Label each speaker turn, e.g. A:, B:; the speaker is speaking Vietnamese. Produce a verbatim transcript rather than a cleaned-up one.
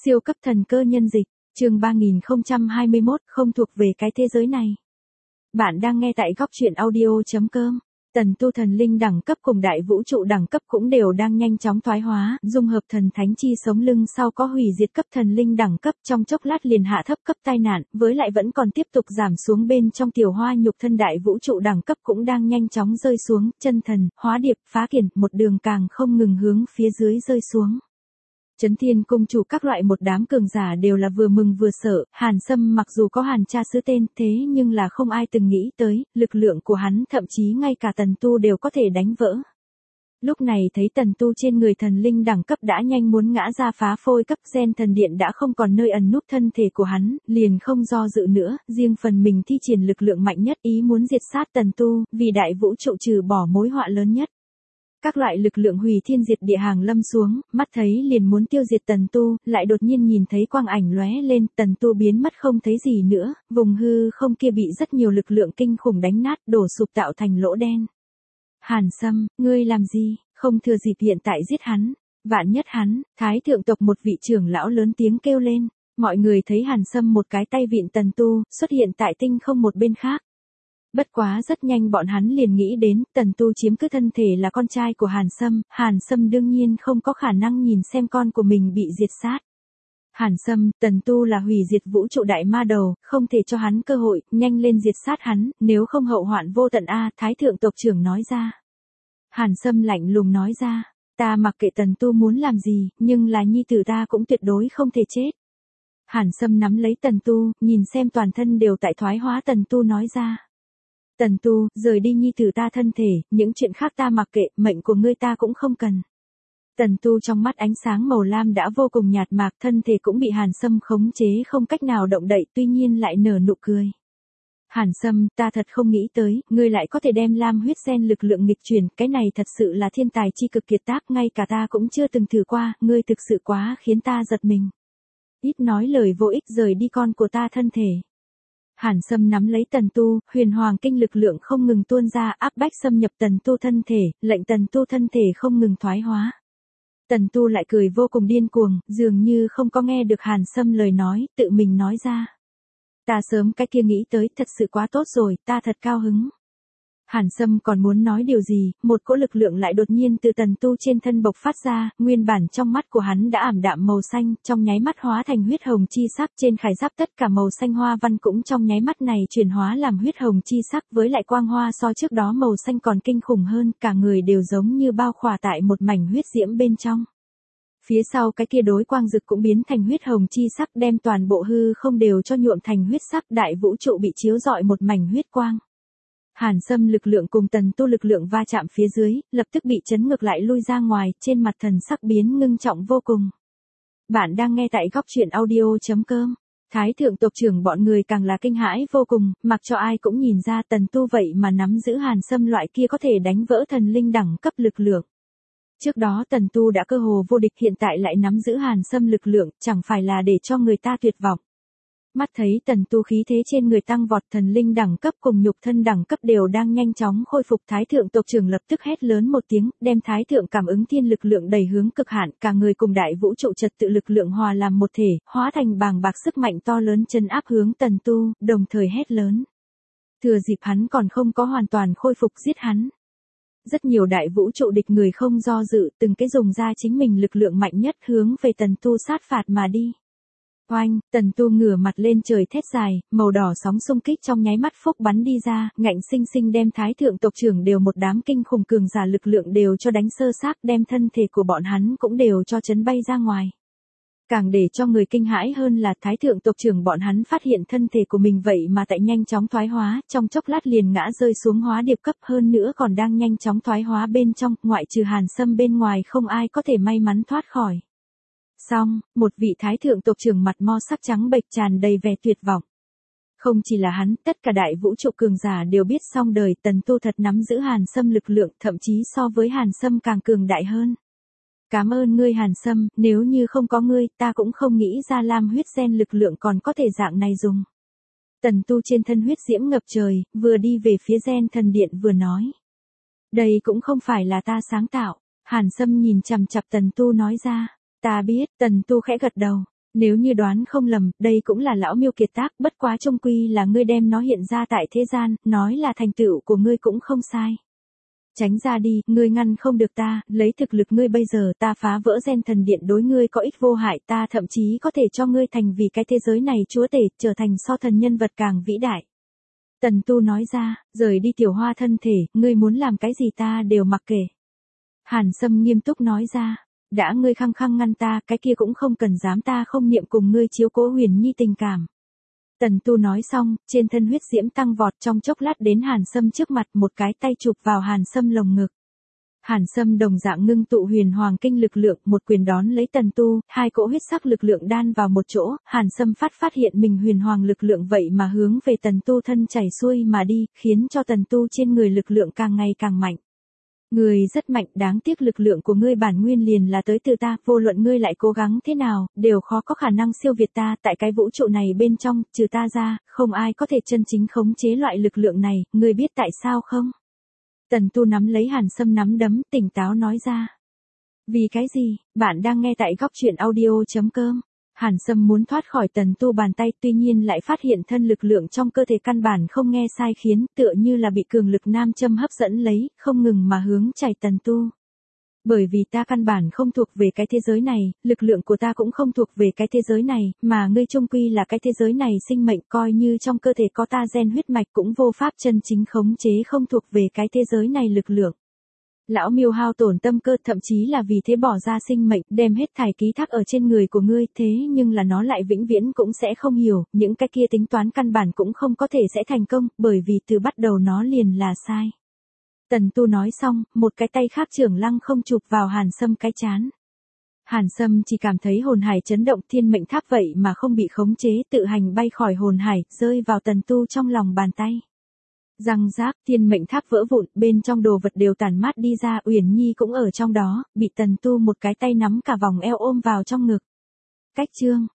A: Siêu cấp thần cơ nhân dịch, chương ba nghìn không trăm hai mươi mốt, không thuộc về cái thế giới này. Bạn đang nghe tại góc truyện audio chấm com. Tần tu thần linh đẳng cấp cùng đại vũ trụ đẳng cấp cũng đều đang nhanh chóng thoái hóa, dung hợp thần thánh chi sống lưng sau có hủy diệt cấp thần linh đẳng cấp trong chốc lát liền hạ thấp cấp tai nạn, với lại vẫn còn tiếp tục giảm xuống bên trong tiểu hoa nhục thân đại vũ trụ đẳng cấp cũng đang nhanh chóng rơi xuống, chân thần, hóa điệp, phá kiển, một đường càng không ngừng hướng phía dưới rơi xuống. Chấn Thiên Cung chủ các loại một đám cường giả đều là vừa mừng vừa sợ, Hàn Sâm mặc dù có Hàn cha xứ tên thế nhưng là không ai từng nghĩ tới, lực lượng của hắn thậm chí ngay cả Tần Tu đều có thể đánh vỡ. Lúc này thấy Tần Tu trên người thần linh đẳng cấp đã nhanh muốn ngã ra phá phôi cấp gen thần điện đã không còn nơi ẩn núp thân thể của hắn, liền không do dự nữa, riêng phần mình thi triển lực lượng mạnh nhất ý muốn diệt sát Tần Tu, vì đại vũ trụ trừ bỏ mối họa lớn nhất. Các loại lực lượng hủy thiên diệt địa hàng lâm xuống, mắt thấy liền muốn tiêu diệt Tần Tu, lại đột nhiên nhìn thấy quang ảnh lóe lên, Tần Tu biến mất không thấy gì nữa, vùng hư không kia bị rất nhiều lực lượng kinh khủng đánh nát, đổ sụp tạo thành lỗ đen. Hàn Sâm, ngươi làm gì, không thừa dịp hiện tại giết hắn, vạn nhất hắn, Thái thượng tộc một vị trưởng lão lớn tiếng kêu lên, mọi người thấy Hàn Sâm một cái tay vịn Tần Tu, xuất hiện tại tinh không một bên khác. Bất quá rất nhanh bọn hắn liền nghĩ đến, Tần Tu chiếm cứ thân thể là con trai của Hàn Sâm, Hàn Sâm đương nhiên không có khả năng nhìn xem con của mình bị diệt sát. Hàn Sâm, Tần Tu là hủy diệt vũ trụ đại ma đầu, không thể cho hắn cơ hội, nhanh lên diệt sát hắn, nếu không hậu hoạn vô tận a, Thái thượng tộc trưởng nói ra. Hàn Sâm lạnh lùng nói ra, ta mặc kệ Tần Tu muốn làm gì, nhưng là nhi tử ta cũng tuyệt đối không thể chết. Hàn Sâm nắm lấy Tần Tu, nhìn xem toàn thân đều tại thoái hóa Tần Tu nói ra. Tần Tu, rời đi nhi tử ta thân thể, những chuyện khác ta mặc kệ, mệnh của ngươi ta cũng không cần. Tần Tu trong mắt ánh sáng màu lam đã vô cùng nhạt mạc, thân thể cũng bị Hàn Sâm khống chế không cách nào động đậy, tuy nhiên lại nở nụ cười. Hàn Sâm, ta thật không nghĩ tới, ngươi lại có thể đem lam huyết gen lực lượng nghịch chuyển, cái này thật sự là thiên tài chi cực kiệt tác, ngay cả ta cũng chưa từng thử qua, ngươi thực sự quá khiến ta giật mình. Ít nói lời vô ích, rời đi con của ta thân thể. Hàn Sâm nắm lấy Tần Tu, huyền hoàng kinh lực lượng không ngừng tuôn ra áp bách xâm nhập Tần Tu thân thể, lệnh Tần Tu thân thể không ngừng thoái hóa. Tần Tu lại cười vô cùng điên cuồng, dường như không có nghe được Hàn Sâm lời nói, tự mình nói ra. Ta sớm cái kia nghĩ tới, thật sự quá tốt rồi, ta thật cao hứng. Hàn Sâm còn muốn nói điều gì, một cỗ lực lượng lại đột nhiên từ Tần Tu trên thân bộc phát ra, nguyên bản trong mắt của hắn đã ảm đạm màu xanh, trong nháy mắt hóa thành huyết hồng chi sắc, trên khải giáp tất cả màu xanh hoa văn cũng trong nháy mắt này chuyển hóa làm huyết hồng chi sắc, với lại quang hoa so trước đó màu xanh còn kinh khủng hơn, cả người đều giống như bao khỏa tại một mảnh huyết diễm bên trong. Phía sau cái kia đối quang dực cũng biến thành huyết hồng chi sắc, đem toàn bộ hư không đều cho nhuộm thành huyết sắc, đại vũ trụ bị chiếu rọi một mảnh huyết quang. Hàn Sâm lực lượng cùng Tần Tu lực lượng va chạm phía dưới, lập tức bị chấn ngược lại lui ra ngoài, trên mặt thần sắc biến ngưng trọng vô cùng. Bạn đang nghe tại góc truyện audio chấm com. Thái thượng tộc trưởng bọn người càng là kinh hãi vô cùng, mặc cho ai cũng nhìn ra Tần Tu vậy mà nắm giữ Hàn Sâm loại kia có thể đánh vỡ thần linh đẳng cấp lực lượng. Trước đó Tần Tu đã cơ hồ vô địch, hiện tại lại nắm giữ Hàn Sâm lực lượng, chẳng phải là để cho người ta tuyệt vọng. Mắt thấy Tần Tu khí thế trên người tăng vọt, thần linh đẳng cấp cùng nhục thân đẳng cấp đều đang nhanh chóng khôi phục, Thái thượng tộc trưởng lập tức hét lớn một tiếng, đem Thái thượng cảm ứng thiên lực lượng đẩy hướng cực hạn, cả người cùng đại vũ trụ trật tự lực lượng hòa làm một thể, hóa thành bàng bạc sức mạnh to lớn chân áp hướng Tần Tu, đồng thời hét lớn. Thừa dịp hắn còn không có hoàn toàn khôi phục giết hắn. Rất nhiều đại vũ trụ địch người không do dự, từng cái dùng ra chính mình lực lượng mạnh nhất hướng về Tần Tu sát phạt mà đi. Oanh, Tần Tu ngửa mặt lên trời thét dài, màu đỏ sóng xung kích trong nháy mắt phốc bắn đi ra, ngạnh sinh sinh đem Thái thượng tộc trưởng đều một đám kinh khủng cường giả lực lượng đều cho đánh sơ xác, đem thân thể của bọn hắn cũng đều cho chấn bay ra ngoài. Càng để cho người kinh hãi hơn là Thái thượng tộc trưởng bọn hắn phát hiện thân thể của mình vậy mà tại nhanh chóng thoái hóa, trong chốc lát liền ngã rơi xuống hóa điệp cấp, hơn nữa còn đang nhanh chóng thoái hóa bên trong, ngoại trừ Hàn Sâm bên ngoài không ai có thể may mắn thoát khỏi. Xong, một vị Thái thượng tộc trưởng mặt mo sắc trắng bệch tràn đầy vẻ tuyệt vọng. Không chỉ là hắn, tất cả đại vũ trụ cường giả đều biết xong đời, Tần Tu thật nắm giữ Hàn Sâm lực lượng, thậm chí so với Hàn Sâm càng cường đại hơn. Cảm ơn ngươi Hàn Sâm, nếu như không có ngươi, ta cũng không nghĩ ra lam huyết gen lực lượng còn có thể dạng này dùng. Tần Tu trên thân huyết diễm ngập trời, vừa đi về phía gen thần điện vừa nói. Đây cũng không phải là ta sáng tạo, Hàn Sâm nhìn chằm chằm Tần Tu nói ra. Ta biết, Tần Tu khẽ gật đầu. Nếu như đoán không lầm, đây cũng là lão Miêu kiệt tác, bất quá chung quy là ngươi đem nó hiện ra tại thế gian, nói là thành tựu của ngươi cũng không sai. Tránh ra đi, ngươi ngăn không được ta, lấy thực lực ngươi bây giờ, ta phá vỡ gen thần điện đối ngươi có ích vô hại, ta thậm chí có thể cho ngươi thành vì cái thế giới này chúa tể, trở thành so thần nhân vật càng vĩ đại. Tần Tu nói ra, rời đi tiểu hoa thân thể, ngươi muốn làm cái gì ta đều mặc kệ. Hàn Sâm nghiêm túc nói ra, đã ngươi khăng khăng ngăn ta, cái kia cũng không cần dám ta không niệm cùng ngươi chiếu cố Huyền Nhi tình cảm. Tần Tu nói xong, trên thân huyết diễm tăng vọt, trong chốc lát đến Hàn Sâm trước mặt, một cái tay chụp vào Hàn Sâm lồng ngực. Hàn Sâm đồng dạng ngưng tụ huyền hoàng kinh lực lượng, một quyền đón lấy Tần Tu, hai cỗ huyết sắc lực lượng đan vào một chỗ, Hàn Sâm phát phát hiện mình huyền hoàng lực lượng vậy mà hướng về Tần Tu thân chảy xuôi mà đi, khiến cho Tần Tu trên người lực lượng càng ngày càng mạnh. Ngươi rất mạnh, đáng tiếc lực lượng của ngươi bản nguyên liền là tới từ ta, vô luận ngươi lại cố gắng thế nào, đều khó có khả năng siêu việt ta, tại cái vũ trụ này bên trong, trừ ta ra, không ai có thể chân chính khống chế loại lực lượng này, ngươi biết tại sao không? Tần Tu nắm lấy Hàn Sâm nắm đấm, tỉnh táo nói ra. Vì cái gì? Bạn đang nghe tại góc truyện audio chấm com. Hàn Sâm muốn thoát khỏi Tần Tu bàn tay, tuy nhiên lại phát hiện thân lực lượng trong cơ thể căn bản không nghe sai khiến, tựa như là bị cường lực nam châm hấp dẫn lấy, không ngừng mà hướng chảy Tần Tu. Bởi vì ta căn bản không thuộc về cái thế giới này, lực lượng của ta cũng không thuộc về cái thế giới này, mà ngươi chung quy là cái thế giới này sinh mệnh, coi như trong cơ thể có ta gen huyết mạch cũng vô pháp chân chính khống chế không thuộc về cái thế giới này lực lượng. Lão Miêu hao tổn tâm cơ, thậm chí là vì thế bỏ ra sinh mệnh, đem hết thảy ký thác ở trên người của ngươi, thế nhưng là nó lại vĩnh viễn cũng sẽ không hiểu, những cái kia tính toán căn bản cũng không có thể sẽ thành công, bởi vì từ bắt đầu nó liền là sai. Tần Tu nói xong, một cái tay khác trưởng lăng không chụp vào Hàn Sâm cái trán. Hàn Sâm chỉ cảm thấy hồn hải chấn động, thiên mệnh tháp vậy mà không bị khống chế, tự hành bay khỏi hồn hải, rơi vào Tần Tu trong lòng bàn tay. Răng rác, thiên mệnh tháp vỡ vụn, bên trong đồ vật đều tản mát đi ra, Uyển Nhi cũng ở trong đó, bị Tần Tu một cái tay nắm cả vòng eo ôm vào trong ngực. Cách chương